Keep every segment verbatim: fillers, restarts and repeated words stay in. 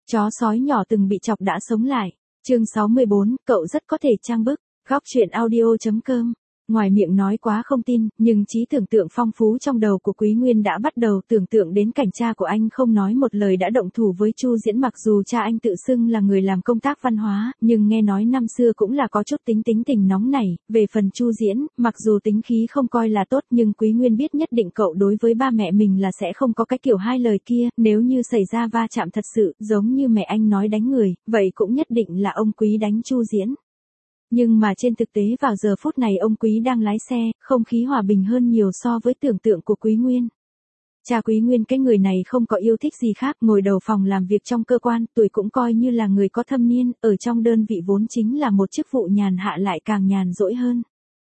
Chó sói nhỏ từng bị chọc đã sống lại. Chương sáu mươi bốn, cậu rất có thể trang bức. Góc truyện audio chấm com. Ngoài miệng nói quá không tin, nhưng trí tưởng tượng phong phú trong đầu của Quý Nguyên đã bắt đầu tưởng tượng đến cảnh cha của anh không nói một lời đã động thủ với Chu Diễn. Mặc dù cha anh tự xưng là người làm công tác văn hóa, nhưng nghe nói năm xưa cũng là có chút tính tính tình nóng nảy. Về phần Chu Diễn, mặc dù tính khí không coi là tốt nhưng Quý Nguyên biết nhất định cậu đối với ba mẹ mình là sẽ không có cái kiểu hai lời kia. Nếu như xảy ra va chạm thật sự, giống như mẹ anh nói đánh người, vậy cũng nhất định là ông Quý đánh Chu Diễn. Nhưng mà trên thực tế vào giờ phút này ông Quý đang lái xe, không khí hòa bình hơn nhiều so với tưởng tượng của Quý Nguyên. Cha Quý Nguyên cái người này không có yêu thích gì khác, ngồi đầu phòng làm việc trong cơ quan, tuổi cũng coi như là người có thâm niên, ở trong đơn vị vốn chính là một chức vụ nhàn hạ lại càng nhàn rỗi hơn.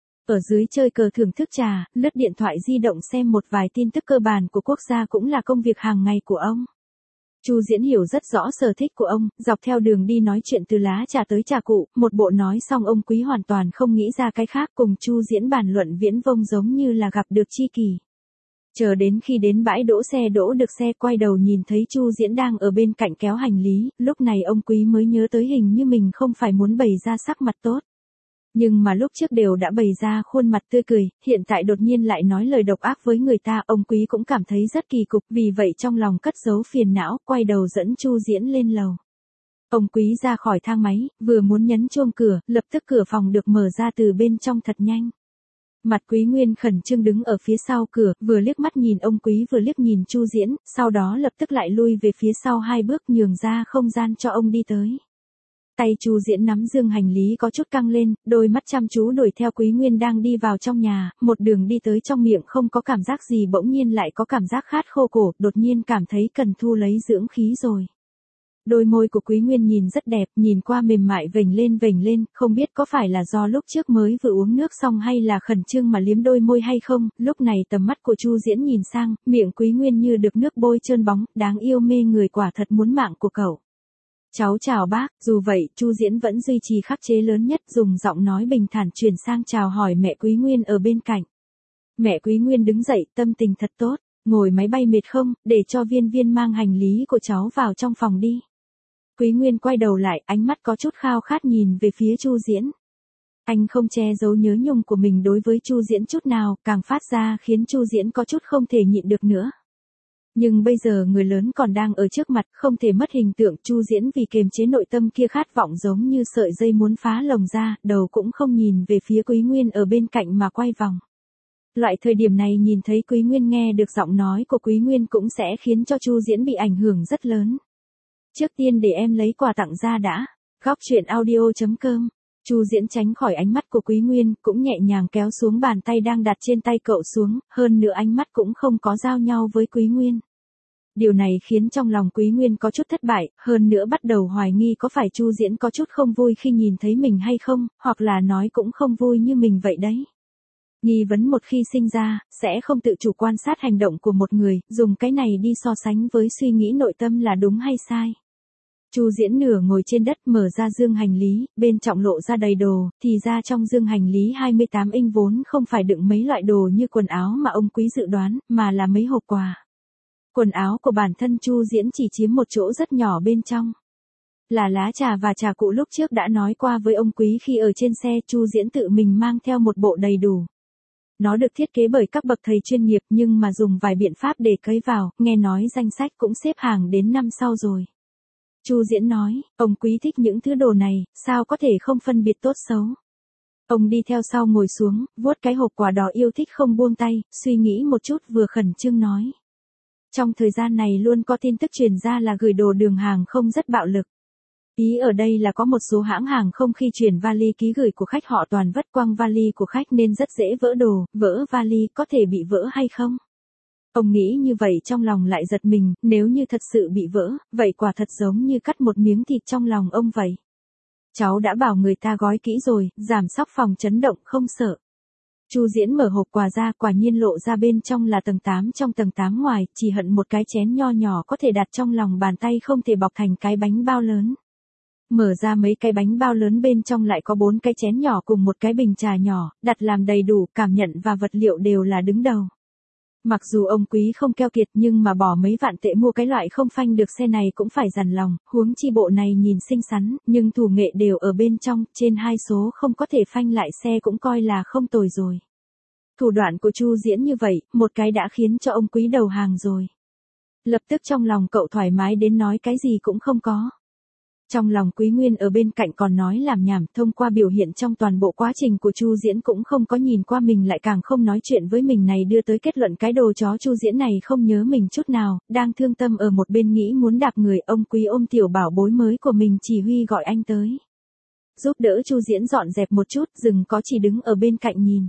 Ở dưới chơi cờ thưởng thức trà, lướt điện thoại di động xem một vài tin tức cơ bản của quốc gia cũng là công việc hàng ngày của ông. Chu Diễn hiểu rất rõ sở thích của ông, dọc theo đường đi nói chuyện từ lá trà tới trà cụ, một bộ nói xong ông Quý hoàn toàn không nghĩ ra cái khác, cùng Chu Diễn bàn luận viễn vông giống như là gặp được tri kỷ. Chờ đến khi đến bãi đỗ xe đỗ được xe, quay đầu nhìn thấy Chu Diễn đang ở bên cạnh kéo hành lý, lúc này ông Quý mới nhớ tới hình như mình không phải muốn bày ra sắc mặt tốt. Nhưng mà lúc trước đều đã bày ra khuôn mặt tươi cười, hiện tại đột nhiên lại nói lời độc ác với người ta, ông Quý cũng cảm thấy rất kỳ cục, vì vậy trong lòng cất giấu phiền não, quay đầu dẫn Chu Diễn lên lầu. Ông Quý ra khỏi thang máy, vừa muốn nhấn chuông cửa, lập tức cửa phòng được mở ra từ bên trong thật nhanh. Mặt Quý Nguyên khẩn trương đứng ở phía sau cửa, vừa liếc mắt nhìn ông Quý vừa liếc nhìn Chu Diễn, sau đó lập tức lại lui về phía sau hai bước nhường ra không gian cho ông đi tới. Tay Chu Diễn nắm dương hành lý có chút căng lên, đôi mắt chăm chú đuổi theo Quý Nguyên đang đi vào trong nhà, một đường đi tới trong miệng không có cảm giác gì bỗng nhiên lại có cảm giác khát khô cổ, đột nhiên cảm thấy cần thu lấy dưỡng khí rồi. Đôi môi của Quý Nguyên nhìn rất đẹp, nhìn qua mềm mại vểnh lên vểnh lên, không biết có phải là do lúc trước mới vừa uống nước xong hay là khẩn trương mà liếm đôi môi hay không, lúc này tầm mắt của Chu Diễn nhìn sang, miệng Quý Nguyên như được nước bôi trơn bóng, đáng yêu mê người quả thật muốn mạng của cậu. Cháu chào bác, dù vậy, Chu Diễn vẫn duy trì khắc chế lớn nhất, dùng giọng nói bình thản chuyển sang chào hỏi mẹ Quý Nguyên ở bên cạnh. Mẹ Quý Nguyên đứng dậy, tâm tình thật tốt, ngồi máy bay mệt không, để cho Viên Viên mang hành lý của cháu vào trong phòng đi. Quý Nguyên quay đầu lại, ánh mắt có chút khao khát nhìn về phía Chu Diễn. Anh không che giấu nhớ nhung của mình đối với Chu Diễn chút nào, càng phát ra khiến Chu Diễn có chút không thể nhịn được nữa. Nhưng bây giờ người lớn còn đang ở trước mặt, không thể mất hình tượng. Chu Diễn vì kiềm chế nội tâm kia khát vọng giống như sợi dây muốn phá lồng ra, đầu cũng không nhìn về phía Quý Nguyên ở bên cạnh mà quay vòng. Loại thời điểm này nhìn thấy Quý Nguyên nghe được giọng nói của Quý Nguyên cũng sẽ khiến cho Chu Diễn bị ảnh hưởng rất lớn. Trước tiên để em lấy quà tặng ra đã. Góc truyện audio chấm com. Chu Diễn tránh khỏi ánh mắt của Quý Nguyên, cũng nhẹ nhàng kéo xuống bàn tay đang đặt trên tay cậu xuống, hơn nữa ánh mắt cũng không có giao nhau với Quý Nguyên. Điều này khiến trong lòng Quý Nguyên có chút thất bại, hơn nữa bắt đầu hoài nghi có phải Chu Diễn có chút không vui khi nhìn thấy mình hay không, hoặc là nói cũng không vui như mình vậy đấy. Nghi vấn một khi sinh ra, sẽ không tự chủ quan sát hành động của một người, dùng cái này đi so sánh với suy nghĩ nội tâm là đúng hay sai. Chu Diễn nửa ngồi trên đất mở ra dương hành lý, bên trọng lộ ra đầy đồ, thì ra trong dương hành lý hai mươi tám inch vốn không phải đựng mấy loại đồ như quần áo mà ông Quý dự đoán, mà là mấy hộp quà. Quần áo của bản thân Chu Diễn chỉ chiếm một chỗ rất nhỏ bên trong. Là lá trà và trà cụ lúc trước đã nói qua với ông Quý khi ở trên xe, Chu Diễn tự mình mang theo một bộ đầy đủ. Nó được thiết kế bởi các bậc thầy chuyên nghiệp nhưng mà dùng vài biện pháp để cấy vào, nghe nói danh sách cũng xếp hàng đến năm sau rồi. Chu Diễn nói, ông Quý thích những thứ đồ này, sao có thể không phân biệt tốt xấu. Ông đi theo sau ngồi xuống, vuốt cái hộp quà đỏ yêu thích không buông tay, suy nghĩ một chút vừa khẩn trương nói. Trong thời gian này luôn có tin tức truyền ra là gửi đồ đường hàng không rất bạo lực. Ý ở đây là có một số hãng hàng không khi chuyển vali ký gửi của khách họ toàn vất quăng vali của khách nên rất dễ vỡ đồ, vỡ vali có thể bị vỡ hay không? Ông nghĩ như vậy trong lòng lại giật mình, nếu như thật sự bị vỡ, vậy quả thật giống như cắt một miếng thịt trong lòng ông vậy. Cháu đã bảo người ta gói kỹ rồi, giảm sóc phòng chấn động không sợ. Chu Diễn mở hộp quà ra, quả nhiên lộ ra bên trong là tầng tám trong tầng tám ngoài, chỉ hận một cái chén nho nhỏ có thể đặt trong lòng bàn tay không thể bọc thành cái bánh bao lớn. Mở ra mấy cái bánh bao lớn bên trong lại có bốn cái chén nhỏ cùng một cái bình trà nhỏ, đặt làm đầy đủ, cảm nhận và vật liệu đều là đứng đầu. Mặc dù ông Quý không keo kiệt nhưng mà bỏ mấy vạn tệ mua cái loại không phanh được xe này cũng phải dằn lòng, huống chi bộ này nhìn xinh xắn, nhưng thủ nghệ đều ở bên trong, trên hai số không có thể phanh lại xe cũng coi là không tồi rồi. Thủ đoạn của Chu Diễn như vậy, một cái đã khiến cho ông Quý đầu hàng rồi. Lập tức trong lòng cậu thoải mái đến nói cái gì cũng không có. Trong lòng Quý Nguyên ở bên cạnh còn nói làm nhảm, thông qua biểu hiện trong toàn bộ quá trình của Chu Diễn cũng không có nhìn qua mình lại càng không nói chuyện với mình này đưa tới kết luận cái đồ chó Chu Diễn này không nhớ mình chút nào, đang thương tâm ở một bên nghĩ muốn đạp người. Ông Quý ôm tiểu bảo bối mới của mình chỉ huy gọi anh tới. Giúp đỡ Chu Diễn dọn dẹp một chút, dừng có chỉ đứng ở bên cạnh nhìn.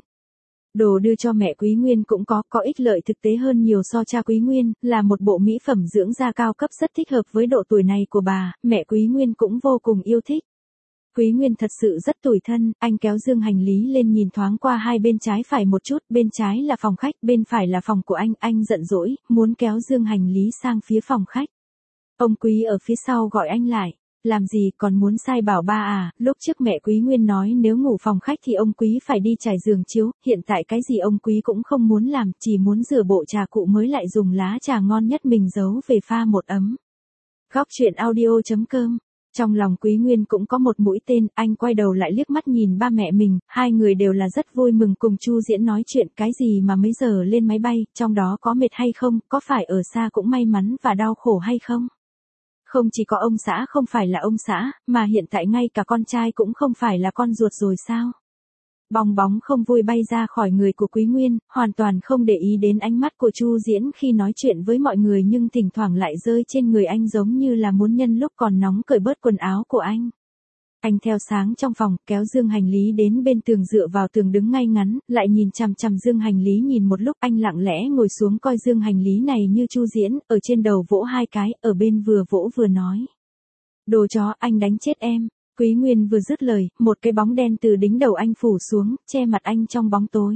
Đồ đưa cho mẹ Quý Nguyên cũng có, có ích lợi thực tế hơn nhiều so cha Quý Nguyên, là một bộ mỹ phẩm dưỡng da cao cấp rất thích hợp với độ tuổi này của bà, mẹ Quý Nguyên cũng vô cùng yêu thích. Quý Nguyên thật sự rất tủi thân, anh kéo dương hành lý lên nhìn thoáng qua hai bên trái phải một chút, bên trái là phòng khách, bên phải là phòng của anh, anh giận dỗi, muốn kéo dương hành lý sang phía phòng khách. Ông Quý ở phía sau gọi anh lại. Làm gì còn muốn sai bảo ba à, lúc trước mẹ Quý Nguyên nói nếu ngủ phòng khách thì ông Quý phải đi trải giường chiếu, hiện tại cái gì ông Quý cũng không muốn làm, chỉ muốn rửa bộ trà cụ mới lại dùng lá trà ngon nhất mình giấu về pha một ấm. Góc truyện audio chấm com. Trong lòng Quý Nguyên cũng có một mũi tên, anh quay đầu lại liếc mắt nhìn ba mẹ mình, hai người đều là rất vui mừng cùng Chu Diễn nói chuyện cái gì mà mấy giờ lên máy bay, trong đó có mệt hay không, có phải ở xa cũng may mắn và đau khổ hay không. Không chỉ có ông xã không phải là ông xã, mà hiện tại ngay cả con trai cũng không phải là con ruột rồi sao? Bong bóng không vui bay ra khỏi người của Quý Nguyên, hoàn toàn không để ý đến ánh mắt của Chu Diễn khi nói chuyện với mọi người nhưng thỉnh thoảng lại rơi trên người anh giống như là muốn nhân lúc còn nóng cởi bớt quần áo của anh. Anh theo sáng trong phòng, kéo dương hành lý đến bên tường dựa vào tường đứng ngay ngắn, lại nhìn chằm chằm dương hành lý nhìn một lúc anh lặng lẽ ngồi xuống coi dương hành lý này như Chu Diễn, ở trên đầu vỗ hai cái, ở bên vừa vỗ vừa nói. Đồ chó, anh đánh chết em. Quý Nguyên vừa dứt lời, một cái bóng đen từ đỉnh đầu anh phủ xuống, che mặt anh trong bóng tối.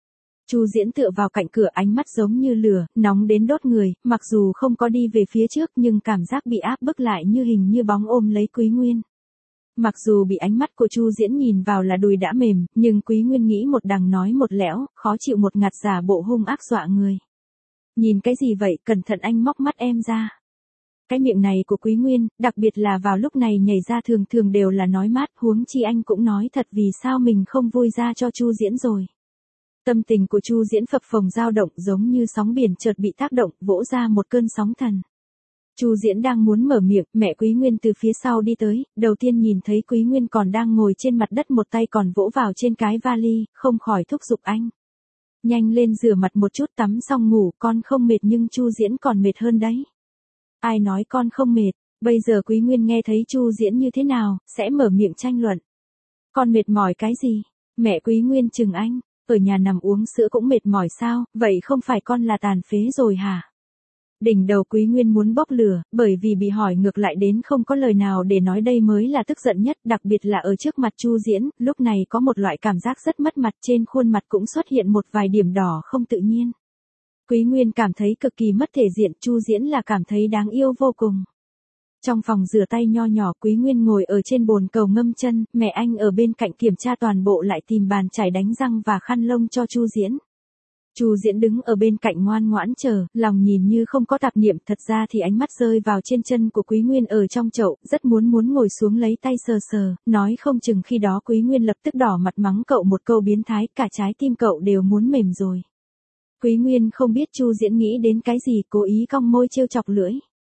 Chu Diễn tựa vào cạnh cửa ánh mắt giống như lửa, nóng đến đốt người, mặc dù không có đi về phía trước nhưng cảm giác bị áp bức lại như hình như bóng ôm lấy Quý Nguyên. Mặc dù bị ánh mắt của Chu Diễn nhìn vào là đùi đã mềm, nhưng Quý Nguyên nghĩ một đằng nói một lẽo, khó chịu một ngặt giả bộ hung ác dọa người. Nhìn cái gì vậy, cẩn thận anh móc mắt em ra. Cái miệng này của Quý Nguyên, đặc biệt là vào lúc này nhảy ra thường thường đều là nói mát, huống chi anh cũng nói thật vì sao mình không vui ra cho Chu Diễn rồi. Tâm tình của Chu Diễn phập phồng dao động giống như sóng biển chợt bị tác động, vỗ ra một cơn sóng thần. Chu Diễn đang muốn mở miệng, mẹ Quý Nguyên từ phía sau đi tới, đầu tiên nhìn thấy Quý Nguyên còn đang ngồi trên mặt đất một tay còn vỗ vào trên cái vali, không khỏi thúc giục anh. Nhanh lên rửa mặt một chút tắm xong ngủ, con không mệt nhưng Chu Diễn còn mệt hơn đấy. Ai nói con không mệt, bây giờ Quý Nguyên nghe thấy Chu Diễn như thế nào, sẽ mở miệng tranh luận. Con mệt mỏi cái gì? Mẹ Quý Nguyên chừng anh, ở nhà nằm uống sữa cũng mệt mỏi sao, vậy không phải con là tàn phế rồi hả? Đỉnh đầu Quý Nguyên muốn bốc lửa, bởi vì bị hỏi ngược lại đến không có lời nào để nói đây mới là tức giận nhất, đặc biệt là ở trước mặt Chu Diễn, lúc này có một loại cảm giác rất mất mặt trên khuôn mặt cũng xuất hiện một vài điểm đỏ không tự nhiên. Quý Nguyên cảm thấy cực kỳ mất thể diện, Chu Diễn là cảm thấy đáng yêu vô cùng. Trong phòng rửa tay nho nhỏ Quý Nguyên ngồi ở trên bồn cầu ngâm chân, mẹ anh ở bên cạnh kiểm tra toàn bộ lại tìm bàn chải đánh răng và khăn lông cho Chu Diễn. Chu Diễn đứng ở bên cạnh ngoan ngoãn chờ, lòng nhìn như không có tạp niệm, thật ra thì ánh mắt rơi vào trên chân của Quý Nguyên ở trong chậu, rất muốn muốn ngồi xuống lấy tay sờ sờ, nói không chừng khi đó Quý Nguyên lập tức đỏ mặt mắng cậu một câu biến thái, cả trái tim cậu đều muốn mềm rồi. Quý Nguyên không biết Chu Diễn nghĩ đến cái gì, cố ý cong môi trêu chọc lưỡi.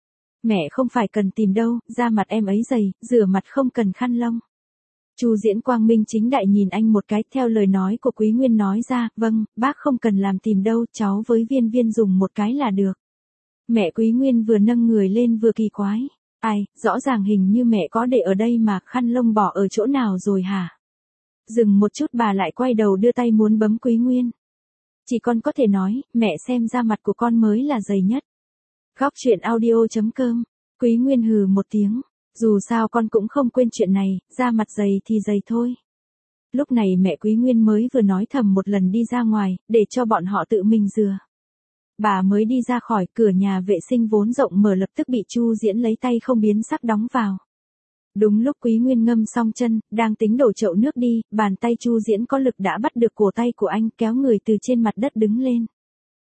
Mẹ không phải cần tìm đâu, da mặt em ấy dày, rửa mặt không cần khăn lông. Chu Diễn quang minh chính đại nhìn anh một cái, theo lời nói của Quý Nguyên nói ra, vâng, bác không cần làm tìm đâu, cháu với Viên Viên dùng một cái là được. Mẹ Quý Nguyên vừa nâng người lên vừa kỳ quái. Ai, rõ ràng hình như mẹ có để ở đây mà khăn lông bỏ ở chỗ nào rồi hả? Dừng một chút bà lại quay đầu đưa tay muốn bấm Quý Nguyên. Chỉ con có thể nói, mẹ xem da mặt của con mới là dày nhất. Góc truyện audio chấm com. Quý Nguyên hừ một tiếng. Dù sao con cũng không quên chuyện này, da mặt dày thì dày thôi. Lúc này mẹ Quý Nguyên mới vừa nói thầm một lần đi ra ngoài, để cho bọn họ tự mình rửa. Bà mới đi ra khỏi cửa nhà vệ sinh vốn rộng mở lập tức bị Chu Diễn lấy tay không biến sắc đóng vào. Đúng lúc Quý Nguyên ngâm xong chân, đang tính đổ chậu nước đi, bàn tay Chu Diễn có lực đã bắt được cổ tay của anh kéo người từ trên mặt đất đứng lên.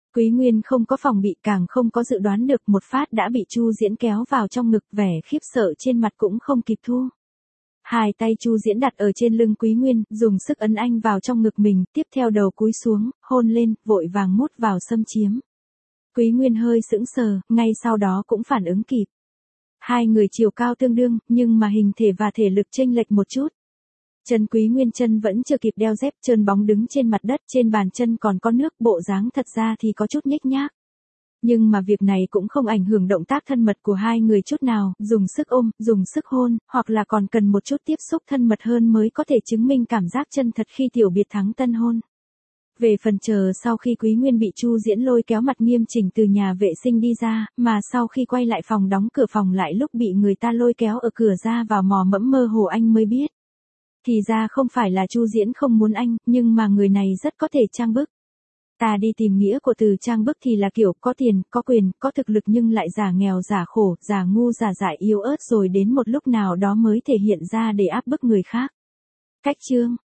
Quý Nguyên không có phòng bị càng không có dự đoán được một phát đã bị Chu Diễn kéo vào trong ngực, vẻ khiếp sợ trên mặt cũng không kịp thu. Hai tay Chu Diễn đặt ở trên lưng Quý Nguyên, dùng sức ấn anh vào trong ngực mình, tiếp theo đầu cúi xuống, hôn lên, vội vàng mút vào xâm chiếm. Quý Nguyên hơi sững sờ, ngay sau đó cũng phản ứng kịp. Hai người chiều cao tương đương, nhưng mà hình thể và thể lực chênh lệch một chút. Chân Quý Nguyên chân vẫn chưa kịp đeo dép, trơn bóng đứng trên mặt đất, trên bàn chân còn có nước, bộ dáng thật ra thì có chút nhếch nhác. Nhưng mà việc này cũng không ảnh hưởng động tác thân mật của hai người chút nào, dùng sức ôm, dùng sức hôn, hoặc là còn cần một chút tiếp xúc thân mật hơn mới có thể chứng minh cảm giác chân thật khi tiểu biệt thắng tân hôn. Về phần chờ sau khi Quý Nguyên bị Chu Diễn lôi kéo mặt nghiêm chỉnh từ nhà vệ sinh đi ra, mà sau khi quay lại phòng đóng cửa phòng lại lúc bị người ta lôi kéo ở cửa ra vào mò mẫm mơ hồ anh mới biết. Thì ra không phải là Chu Diễn không muốn anh, nhưng mà người này rất có thể trang bức. Ta đi tìm nghĩa của từ trang bức thì là kiểu có tiền, có quyền, có thực lực nhưng lại giả nghèo giả khổ, giả ngu giả dại yếu ớt rồi đến một lúc nào đó mới thể hiện ra để áp bức người khác. Cách chương